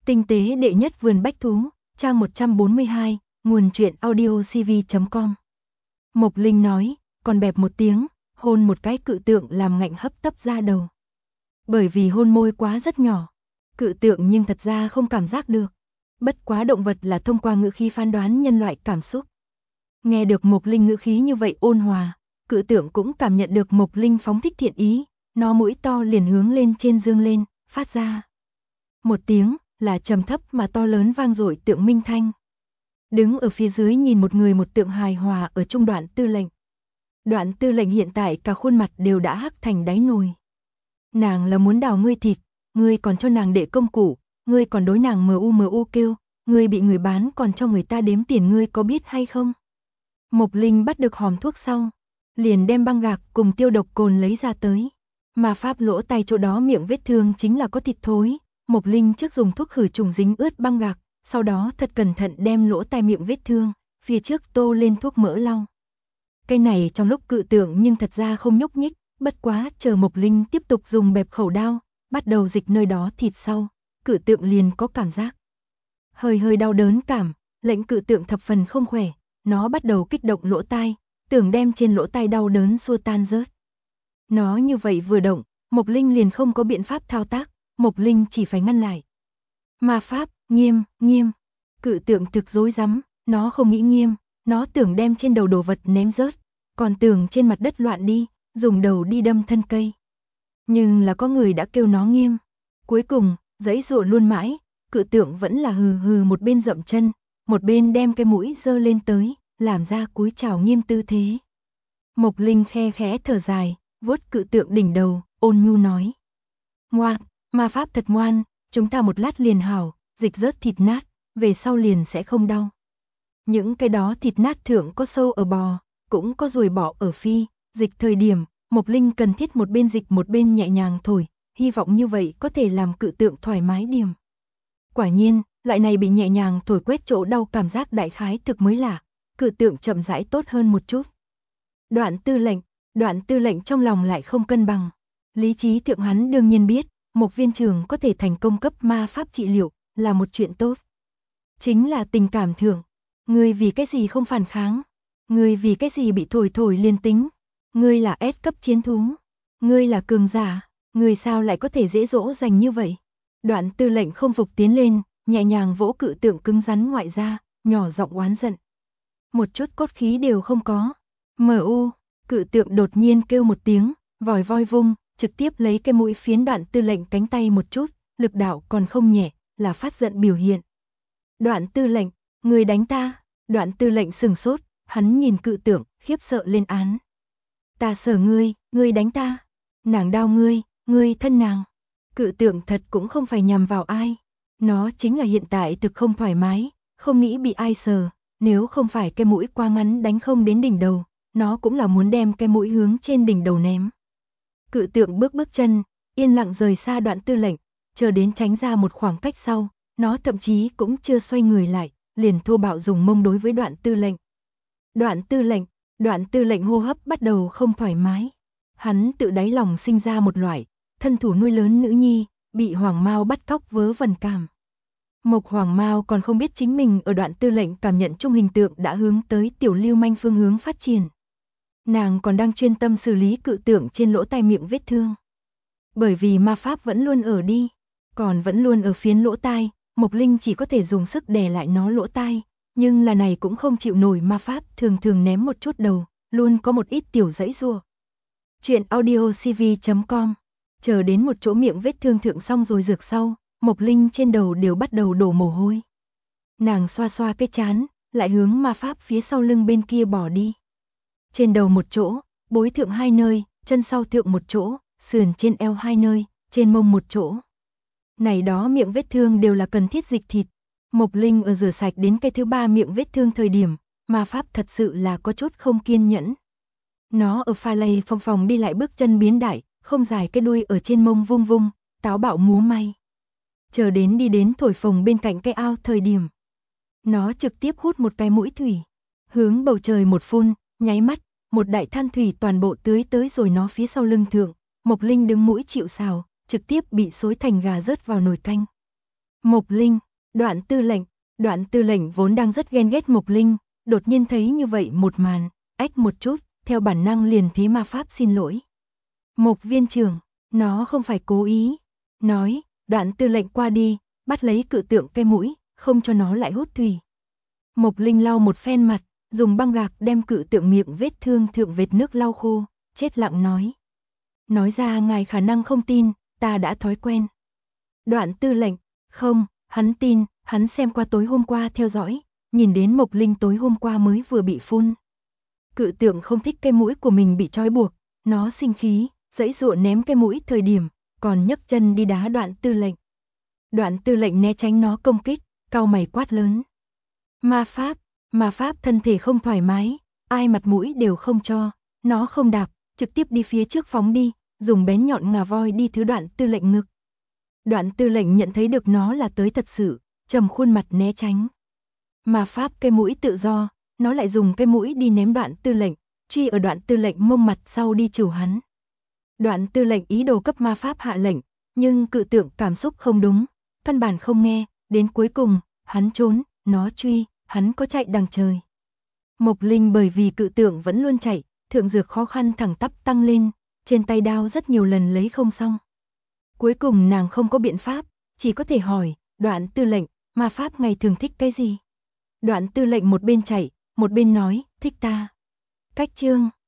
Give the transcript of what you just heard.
Tinh tế đệ nhất vườn bách thú, trang 142, nguồn truyện audiocv.com. Mộc Linh nói, còn bẹp một tiếng, hôn một cái cự tượng làm ngạnh hấp tấp ra đầu. Bởi vì hôn môi quá rất nhỏ, cự tượng nhưng thật ra không cảm giác được. Bất quá động vật là thông qua ngữ khí phán đoán nhân loại cảm xúc. Nghe được Mộc Linh ngữ khí như vậy ôn hòa, cự tượng cũng cảm nhận được Mộc Linh phóng thích thiện ý, nó mũi to liền hướng lên trên dương lên, phát ra một tiếng là trầm thấp mà to lớn vang dội tượng minh thanh. Đứng ở phía dưới nhìn một người một tượng hài hòa ở trung Đoạn Tư lệnh. Đoạn Tư lệnh hiện tại cả khuôn mặt đều đã hắc thành đáy nồi. Nàng là muốn đào ngươi thịt, ngươi còn cho nàng để công cụ, ngươi còn đối nàng mu kêu, ngươi bị người bán còn cho người ta đếm tiền, ngươi có biết hay không? Mộc Linh bắt được hòm thuốc sau, liền đem băng gạc cùng tiêu độc cồn lấy ra tới. Mà pháp lỗ tay chỗ đó miệng vết thương chính là có thịt thối. Mộc Linh trước dùng thuốc khử trùng dính ướt băng gạc, sau đó thật cẩn thận đem lỗ tai miệng vết thương, phía trước tô lên thuốc mỡ lau. Cái này trong lúc cự tượng nhưng thật ra không nhúc nhích, bất quá chờ Mộc Linh tiếp tục dùng bẹp khẩu đao, bắt đầu dịch nơi đó thịt sau, cự tượng liền có cảm giác hơi đau đớn cảm, lệnh cự tượng thập phần không khỏe, nó bắt đầu kích động lỗ tai, tưởng đem trên lỗ tai đau đớn xua tan rớt. Nó như vậy vừa động, Mộc Linh liền không có biện pháp thao tác, Mộc Linh chỉ phải ngăn lại. Ma pháp, nghiêm, cự tượng thực rối rắm, nó không nghĩ nghiêm, nó tưởng đem trên đầu đồ vật ném rớt, còn tưởng trên mặt đất loạn đi, dùng đầu đi đâm thân cây. Nhưng là có người đã kêu nó nghiêm. Cuối cùng, giãy giụa luôn mãi, cự tượng vẫn là hừ một bên dậm chân, một bên đem cái mũi giơ lên tới, làm ra cúi chào nghiêm tư thế. Mộc Linh khe khẽ thở dài, vuốt cự tượng đỉnh đầu, ôn nhu nói. Ngoan, ma pháp thật ngoan, chúng ta một lát liền hảo, dịch rớt thịt nát, về sau liền sẽ không đau. Những cái đó thịt nát thượng có sâu ở bò, cũng có ruồi bọ ở phi, dịch thời điểm, Mộc Linh cần thiết một bên dịch một bên nhẹ nhàng thổi, hy vọng như vậy có thể làm cự tượng thoải mái điểm. Quả nhiên, loại này bị nhẹ nhàng thổi quét chỗ đau cảm giác đại khái thực mới lạ, cự tượng chậm rãi tốt hơn một chút. Đoạn Tư lệnh trong lòng lại không cân bằng. Lý trí thượng hắn đương nhiên biết, Mộc viên trưởng có thể thành công cấp ma pháp trị liệu, là một chuyện tốt. Chính là tình cảm thượng, ngươi vì cái gì không phản kháng, ngươi vì cái gì bị thổi liên tính, ngươi là S cấp chiến thú, ngươi là cường giả, ngươi sao lại có thể dễ dỗ dành như vậy. Đoạn Tư lệnh không phục tiến lên, nhẹ nhàng vỗ cự tượng cứng rắn ngoại ra, nhỏ giọng oán giận. Một chút cốt khí đều không có. Cự tượng đột nhiên kêu một tiếng, vòi voi vung, trực tiếp lấy cái mũi phiến Đoạn Tư lệnh cánh tay một chút, lực đạo còn không nhẹ, là phát giận biểu hiện. Đoạn Tư lệnh, người đánh ta. Đoạn Tư lệnh sừng sốt, hắn nhìn cự tượng, khiếp sợ lên án. Ta sở ngươi đánh ta. Nàng đau ngươi thân nàng. Cự tượng thật cũng không phải nhằm vào ai. Nó chính là hiện tại thực không thoải mái, không nghĩ bị ai sờ, nếu không phải cái mũi quá ngắn đánh không đến đỉnh đầu, nó cũng là muốn đem cái mũi hướng trên đỉnh đầu ném. Cự tượng bước chân, yên lặng rời xa Đoạn Tư lệnh, chờ đến tránh ra một khoảng cách sau, nó thậm chí cũng chưa xoay người lại, liền thô bạo dùng mông đối với Đoạn Tư lệnh. Đoạn Tư lệnh hô hấp bắt đầu không thoải mái. Hắn tự đáy lòng sinh ra một loại thân thủ nuôi lớn nữ nhi, bị Hoàng Mao bắt cóc vớ vẩn cảm. Mộc Hoàng Mao còn không biết chính mình ở Đoạn Tư lệnh cảm nhận chung hình tượng đã hướng tới tiểu lưu manh phương hướng phát triển. Nàng còn đang chuyên tâm xử lý cự tượng trên lỗ tai miệng vết thương. Bởi vì ma pháp vẫn luôn ở đi, còn vẫn luôn ở phiến lỗ tai, Mộc Linh chỉ có thể dùng sức đè lại nó lỗ tai, nhưng là này cũng không chịu nổi ma pháp, thường ném một chút đầu, luôn có một ít tiểu giãy giụa. Truyện audiocv.com. Chờ đến một chỗ miệng vết thương thượng xong rồi dược sau, Mộc Linh trên đầu đều bắt đầu đổ mồ hôi. Nàng xoa xoa cái trán, lại hướng ma pháp phía sau lưng bên kia bỏ đi. Trên đầu một chỗ, bối thượng hai nơi, chân sau thượng một chỗ, sườn trên eo hai nơi, trên mông một chỗ. Này đó miệng vết thương đều là cần thiết dịch thịt. Mộc Linh ở rửa sạch đến cái thứ ba miệng vết thương thời điểm, ma pháp thật sự là có chút không kiên nhẫn. Nó ở pha lay phòng đi lại bước chân biến đại, không dài cái đuôi ở trên mông vung, táo bạo múa may. Chờ đến đi đến thổi phồng bên cạnh cái ao thời điểm. Nó trực tiếp hút một cái mũi thủy, hướng bầu trời một phun, nháy mắt, một đại than thủy toàn bộ tưới tới rồi nó phía sau lưng thượng. Mộc Linh đứng mũi chịu sào, trực tiếp bị xối thành gà rớt vào nồi canh. Mộc Linh, Đoạn tư lệnh vốn đang rất ghen ghét Mộc Linh, đột nhiên thấy như vậy một màn, ách một chút, theo bản năng liền thí ma pháp xin lỗi. Mộc viên trưởng, nó không phải cố ý. Nói, Đoạn tư lệnh qua đi, bắt lấy cự tượng cái mũi, không cho nó lại hút thủy. Mộc Linh lau một phen mặt, dùng băng gạc đem cự tượng miệng vết thương thượng vệt nước lau khô, chết lặng nói. Nói ra ngài khả năng không tin, ta đã thói quen. Đoạn tư lệnh, không, hắn tin, hắn xem qua tối hôm qua theo dõi, nhìn đến Mộc Linh tối hôm qua mới vừa bị phun. Cự tượng không thích cái mũi của mình bị trói buộc, nó sinh khí, giãy giụa ném cái mũi thời điểm, còn nhấc chân đi đá Đoạn tư lệnh. Đoạn tư lệnh né tránh nó công kích, cau mày quát lớn. Ma pháp thân thể không thoải mái, ai mặt mũi đều không cho, nó không đạp, trực tiếp đi phía trước phóng đi, dùng bén nhọn ngà voi đi thứ Đoạn tư lệnh ngực. Đoạn tư lệnh nhận thấy được nó là tới thật sự, trầm khuôn mặt né tránh. Ma pháp cái mũi tự do, nó lại dùng cái mũi đi ném Đoạn tư lệnh, truy ở Đoạn tư lệnh mông mặt sau đi chửu hắn. Đoạn tư lệnh ý đồ cấp ma pháp hạ lệnh, nhưng cự tượng cảm xúc không đúng, căn bản không nghe, đến cuối cùng, hắn trốn, nó truy, hắn có chạy đằng trời. Mộc Linh bởi vì cự tượng vẫn luôn chạy, thượng dược khó khăn thẳng tắp tăng lên, trên tay đao rất nhiều lần lấy không xong. Cuối cùng nàng không có biện pháp, chỉ có thể hỏi, Đoạn tư lệnh, ma pháp ngày thường thích cái gì? Đoạn tư lệnh một bên chạy, một bên nói, thích ta. Cách chương